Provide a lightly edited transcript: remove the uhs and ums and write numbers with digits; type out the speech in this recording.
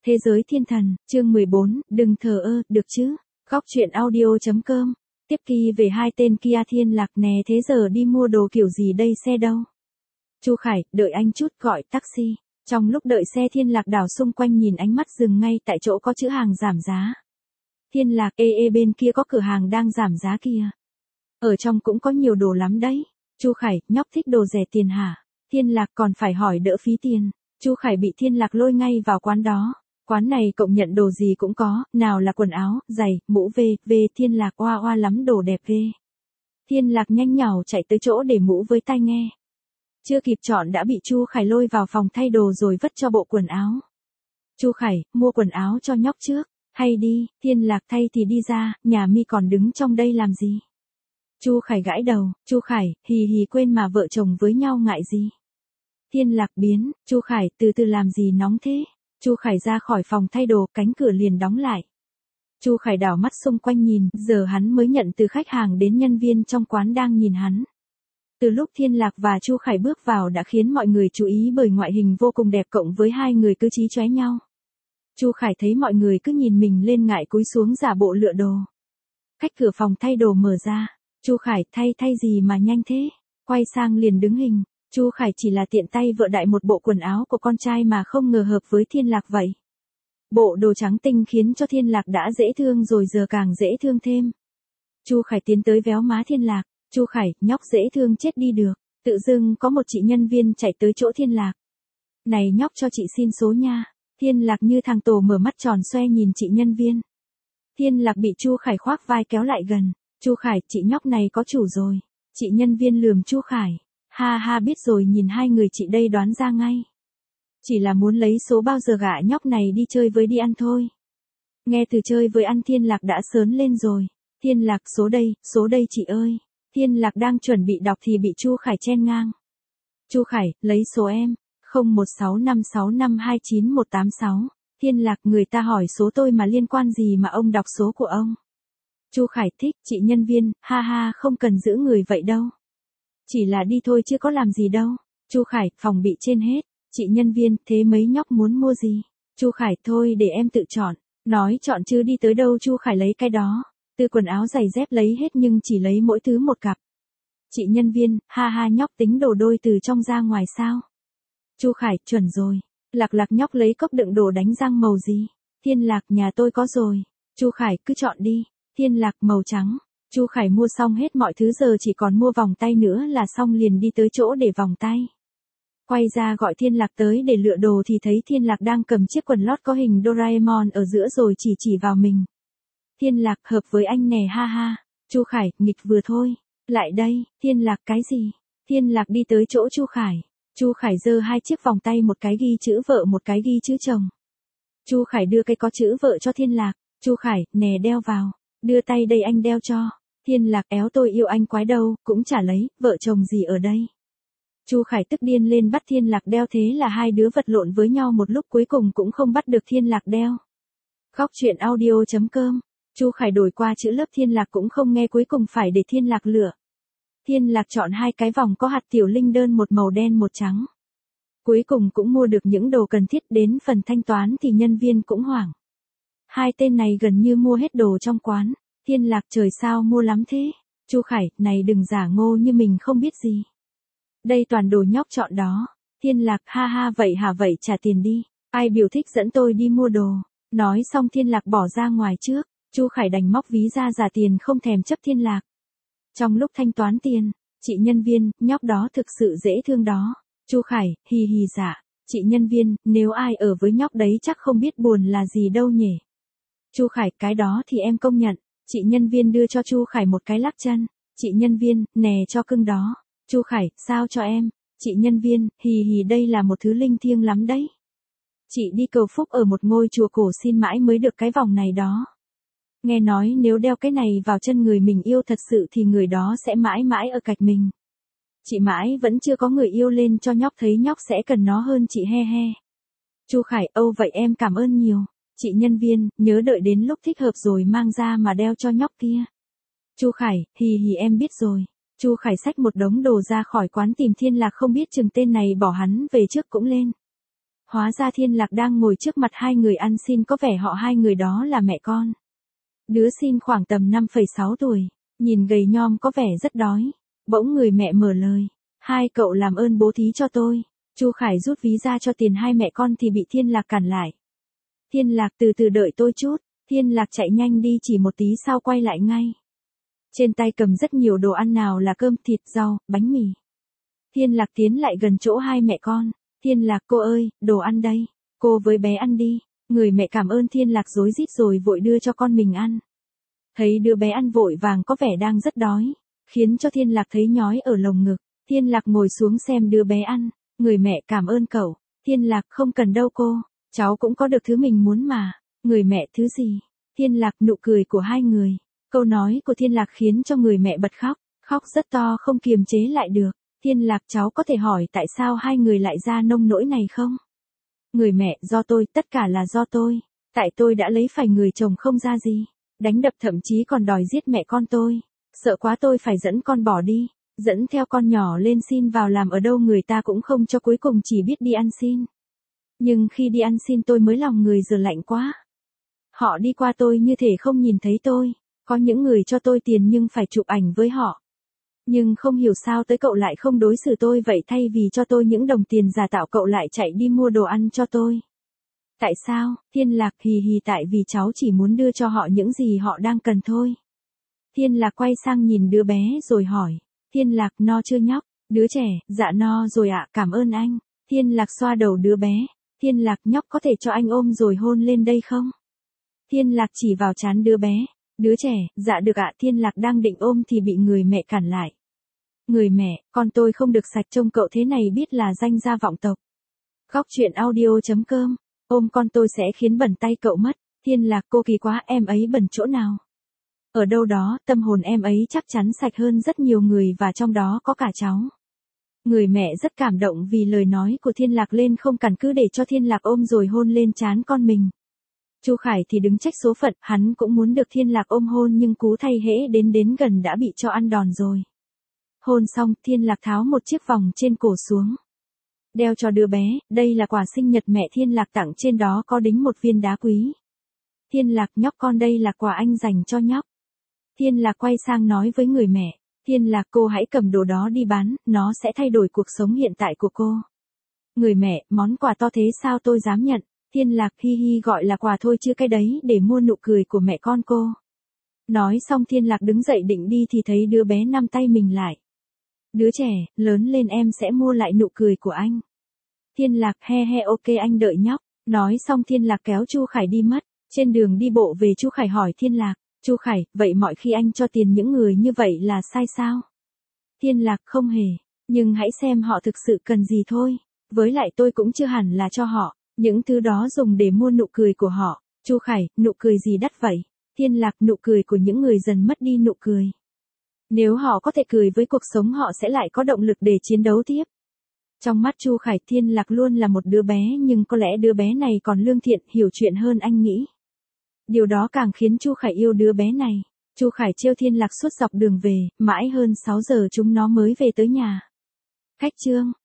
Thế giới thiên thần, chương 14, đừng thờ ơ, được chứ? Góc truyện audio.com. Tiếp kỳ về hai tên kia Thiên Lạc nè, thế giờ đi mua đồ kiểu gì đây, xe đâu? Chu Khải, đợi anh chút, gọi taxi. Trong lúc đợi xe Thiên Lạc đảo xung quanh nhìn, ánh mắt dừng ngay tại chỗ có chữ hàng giảm giá. Thiên Lạc, bên kia có cửa hàng đang giảm giá kìa. Ở trong cũng có nhiều đồ lắm đấy. Chu Khải, nhóc thích đồ rẻ tiền hả? Thiên Lạc, còn phải hỏi đỡ phí tiền. Chu Khải bị Thiên Lạc lôi ngay vào quán đó. Quán này cộng nhận đồ gì cũng có, nào là quần áo, giày, mũ về Thiên Lạc oa oa lắm, đồ đẹp ghê. Thiên Lạc nhanh nhảu chạy tới chỗ để mũ với tai nghe. Chưa kịp chọn đã bị Chu Khải lôi vào phòng thay đồ rồi vất cho bộ quần áo. Chu Khải, mua quần áo cho nhóc trước, hay đi, Thiên Lạc thay thì đi ra, nhà mi còn đứng trong đây làm gì? Chu Khải gãi đầu, Chu Khải, hì quên mà vợ chồng với nhau ngại gì? Thiên Lạc biến, Chu Khải, từ từ làm gì nóng thế? Chu Khải ra khỏi phòng thay đồ, cánh cửa liền đóng lại. Chu Khải đảo mắt xung quanh nhìn, giờ hắn mới nhận từ khách hàng đến nhân viên trong quán đang nhìn hắn. Từ lúc Thiên Lạc và Chu Khải bước vào đã khiến mọi người chú ý bởi ngoại hình vô cùng đẹp cộng với hai người cứ chí chóe nhau. Chu Khải thấy mọi người cứ nhìn mình lên ngại cúi xuống giả bộ lựa đồ. Cách cửa phòng thay đồ mở ra, Chu Khải, thay gì mà nhanh thế? Quay sang liền đứng hình. Chu Khải chỉ là tiện tay vợ đại một bộ quần áo của con trai mà không ngờ hợp với Thiên Lạc vậy. Bộ đồ trắng tinh khiến cho Thiên Lạc đã dễ thương rồi giờ càng dễ thương thêm. Chu Khải tiến tới véo má Thiên Lạc, Chu Khải, nhóc dễ thương chết đi được. Tự dưng có một chị nhân viên chạy tới chỗ Thiên Lạc. Này nhóc, cho chị xin số nha. Thiên Lạc như thằng tổ mở mắt tròn xoe nhìn chị nhân viên. Thiên Lạc bị Chu Khải khoác vai kéo lại gần. Chu Khải, chị nhóc này có chủ rồi. Chị nhân viên lườm Chu Khải. Ha biết rồi, nhìn hai người chị đây đoán ra ngay. Chỉ là muốn lấy số bao giờ gạ nhóc này đi chơi với đi ăn thôi. Nghe từ chơi với ăn Thiên Lạc đã sớn lên rồi. Thiên Lạc, số đây chị ơi. Thiên Lạc đang chuẩn bị đọc thì bị Chu Khải chen ngang. Chu Khải, lấy số em. 016565291186. Thiên Lạc, người ta hỏi số tôi mà liên quan gì mà ông đọc số của ông. Chu Khải, thích, chị nhân viên, ha không cần giữ người vậy đâu. Chỉ là đi thôi chứ có làm gì đâu. Chu Khải, phòng bị trên hết. Chị nhân viên, thế mấy nhóc muốn mua gì? Chu Khải, thôi để em tự chọn. Nói chọn chứ đi tới đâu Chu Khải lấy cái đó. Từ quần áo giày dép lấy hết nhưng chỉ lấy mỗi thứ một cặp. Chị nhân viên, ha nhóc tính đồ đôi từ trong ra ngoài sao? Chu Khải, chuẩn rồi. Lạc nhóc lấy cốc đựng đồ đánh răng màu gì? Thiên Lạc, nhà tôi có rồi. Chu Khải, cứ chọn đi. Thiên Lạc, màu trắng. Chu Khải mua xong hết mọi thứ giờ chỉ còn mua vòng tay nữa là xong, liền đi tới chỗ để vòng tay. Quay ra gọi Thiên Lạc tới để lựa đồ thì thấy Thiên Lạc đang cầm chiếc quần lót có hình Doraemon ở giữa rồi chỉ vào mình. Thiên Lạc, hợp với anh nè, ha. Chu Khải, nghịch vừa thôi. Lại đây. Thiên Lạc, cái gì? Thiên Lạc đi tới chỗ Chu Khải. Chu Khải giơ hai chiếc vòng tay, một cái ghi chữ vợ một cái ghi chữ chồng. Chu Khải đưa cái có chữ vợ cho Thiên Lạc. Chu Khải, nè đeo vào. Đưa tay đây anh đeo cho. Thiên Lạc, éo tôi yêu anh quái đâu, cũng chả lấy, vợ chồng gì ở đây. Chu Khải tức điên lên bắt Thiên Lạc đeo, thế là hai đứa vật lộn với nhau một lúc cuối cùng cũng không bắt được Thiên Lạc đeo. Góc truyện audio.com. Chu Khải đổi qua chữ lớp, Thiên Lạc cũng không nghe, cuối cùng phải để Thiên Lạc lựa. Thiên Lạc chọn hai cái vòng có hạt tiểu linh đơn, một màu đen một trắng. Cuối cùng cũng mua được những đồ cần thiết, đến phần thanh toán thì nhân viên cũng hoảng. Hai tên này gần như mua hết đồ trong quán. Thiên Lạc, trời sao mua lắm thế? Chu Khải, này đừng giả ngô như mình không biết gì. Đây toàn đồ nhóc chọn đó. Thiên Lạc, ha vậy hả, vậy trả tiền đi. Ai biểu thích dẫn tôi đi mua đồ. Nói xong Thiên Lạc bỏ ra ngoài trước. Chu Khải đành móc ví ra giả tiền, không thèm chấp Thiên Lạc. Trong lúc thanh toán tiền, chị nhân viên, nhóc đó thực sự dễ thương đó. Chu Khải, hì dạ. Chị nhân viên, nếu ai ở với nhóc đấy chắc không biết buồn là gì đâu nhỉ. Chu Khải, cái đó thì em công nhận. Chị nhân viên đưa cho Chu Khải một cái lắc chân. Chị nhân viên, nè cho cưng đó. Chu Khải, sao cho em? Chị nhân viên, hì đây là một thứ linh thiêng lắm đấy. Chị đi cầu phúc ở một ngôi chùa cổ xin mãi mới được cái vòng này đó. Nghe nói nếu đeo cái này vào chân người mình yêu thật sự thì người đó sẽ mãi mãi ở cạnh mình. Chị mãi vẫn chưa có người yêu lên cho nhóc thấy nhóc sẽ cần nó hơn chị, he. Chu Khải, vậy em cảm ơn nhiều. Chị nhân viên, nhớ đợi đến lúc thích hợp rồi mang ra mà đeo cho nhóc kia. Chu Khải, hì em biết rồi. Chu Khải xách một đống đồ ra khỏi quán tìm Thiên Lạc, không biết chừng tên này bỏ hắn về trước cũng lên. Hóa ra Thiên Lạc đang ngồi trước mặt hai người ăn xin, có vẻ họ hai người đó là mẹ con. Đứa xin khoảng tầm 5,6 tuổi, nhìn gầy nhom có vẻ rất đói. Bỗng người mẹ mở lời, hai cậu làm ơn bố thí cho tôi. Chu Khải rút ví ra cho tiền hai mẹ con thì bị Thiên Lạc cản lại. Thiên Lạc từ từ đợi tôi chút. Thiên Lạc chạy nhanh đi, chỉ một tí sau quay lại ngay. Trên tay cầm rất nhiều đồ ăn, nào là cơm, thịt, rau, bánh mì. Thiên Lạc tiến lại gần chỗ hai mẹ con. Thiên Lạc, cô ơi, đồ ăn đây. Cô với bé ăn đi. Người mẹ cảm ơn Thiên Lạc rối rít rồi vội đưa cho con mình ăn. Thấy đứa bé ăn vội vàng có vẻ đang rất đói, khiến cho Thiên Lạc thấy nhói ở lồng ngực. Thiên Lạc ngồi xuống xem đứa bé ăn. Người mẹ, cảm ơn cậu. Thiên Lạc, không cần đâu cô. Cháu cũng có được thứ mình muốn mà. Người mẹ, thứ gì? Thiên Lạc, nụ cười của hai người. Câu nói của Thiên Lạc khiến cho người mẹ bật khóc. Khóc rất to không kiềm chế lại được. Thiên Lạc, cháu có thể hỏi tại sao hai người lại ra nông nỗi này không? Người mẹ, do tôi, tất cả là do tôi. Tại tôi đã lấy phải người chồng không ra gì. Đánh đập, thậm chí còn đòi giết mẹ con tôi. Sợ quá tôi phải dẫn con bỏ đi. Dẫn theo con nhỏ lên xin vào làm ở đâu người ta cũng không cho, cuối cùng chỉ biết đi ăn xin. Nhưng khi đi ăn xin tôi mới lòng người giờ lạnh quá. Họ đi qua tôi như thể không nhìn thấy tôi. Có những người cho tôi tiền nhưng phải chụp ảnh với họ. Nhưng không hiểu sao tới cậu lại không đối xử tôi vậy, thay vì cho tôi những đồng tiền giả tạo cậu lại chạy đi mua đồ ăn cho tôi. Tại sao? Thiên Lạc, hì hì, tại vì cháu chỉ muốn đưa cho họ những gì họ đang cần thôi. Thiên Lạc quay sang nhìn đứa bé rồi hỏi. Thiên Lạc, no chưa nhóc? Đứa trẻ, dạ no rồi ạ, cảm ơn anh. Thiên Lạc xoa đầu đứa bé. Thiên Lạc, nhóc có thể cho anh ôm rồi hôn lên đây không? Thiên Lạc chỉ vào trán đứa bé. Đứa trẻ, dạ được ạ. Thiên Lạc đang định ôm thì bị người mẹ cản lại. Người mẹ, con tôi không được sạch, trông cậu thế này biết là danh gia vọng tộc. Góc truyện audio.com. Ôm con tôi sẽ khiến bẩn tay cậu mất. Thiên Lạc, cô kỳ quá, em ấy bẩn chỗ nào? Ở đâu đó, tâm hồn em ấy chắc chắn sạch hơn rất nhiều người và trong đó có cả cháu. Người mẹ rất cảm động vì lời nói của Thiên Lạc lên không cản, cứ để cho Thiên Lạc ôm rồi hôn lên trán con mình. Chu Khải thì đứng trách số phận, hắn cũng muốn được Thiên Lạc ôm hôn nhưng cú thay hễ đến gần đã bị cho ăn đòn rồi. Hôn xong, Thiên Lạc tháo một chiếc vòng trên cổ xuống. Đeo cho đứa bé, đây là quà sinh nhật mẹ Thiên Lạc tặng, trên đó có đính một viên đá quý. Thiên Lạc, nhóc con, đây là quà anh dành cho nhóc. Thiên Lạc quay sang nói với người mẹ. Thiên Lạc, cô hãy cầm đồ đó đi bán, nó sẽ thay đổi cuộc sống hiện tại của cô. Người mẹ, món quà to thế sao tôi dám nhận? Thiên Lạc, hi hi, gọi là quà thôi chứ cái đấy để mua nụ cười của mẹ con cô. Nói xong Thiên Lạc đứng dậy định đi thì thấy đứa bé nắm tay mình lại. Đứa trẻ, lớn lên em sẽ mua lại nụ cười của anh. Thiên Lạc, he he, ok anh đợi nhóc. Nói xong Thiên Lạc kéo Chu Khải đi mất. Trên đường đi bộ về, Chu Khải hỏi Thiên Lạc. Chu Khải, vậy mọi khi anh cho tiền những người như vậy là sai sao? Thiên Lạc, không hề. Nhưng hãy xem họ thực sự cần gì thôi. Với lại tôi cũng chưa hẳn là cho họ. Những thứ đó dùng để mua nụ cười của họ. Chu Khải, nụ cười gì đắt vậy? Thiên Lạc, nụ cười của những người dần mất đi nụ cười. Nếu họ có thể cười với cuộc sống, họ sẽ lại có động lực để chiến đấu tiếp. Trong mắt Chu Khải, Thiên Lạc luôn là một đứa bé, nhưng có lẽ đứa bé này còn lương thiện, hiểu chuyện hơn anh nghĩ. Điều đó càng khiến Chu Khải yêu đứa bé này. Chu Khải trêu Thiên Lạc suốt dọc đường về, mãi hơn 6 giờ chúng nó mới về tới nhà. Khách Trương.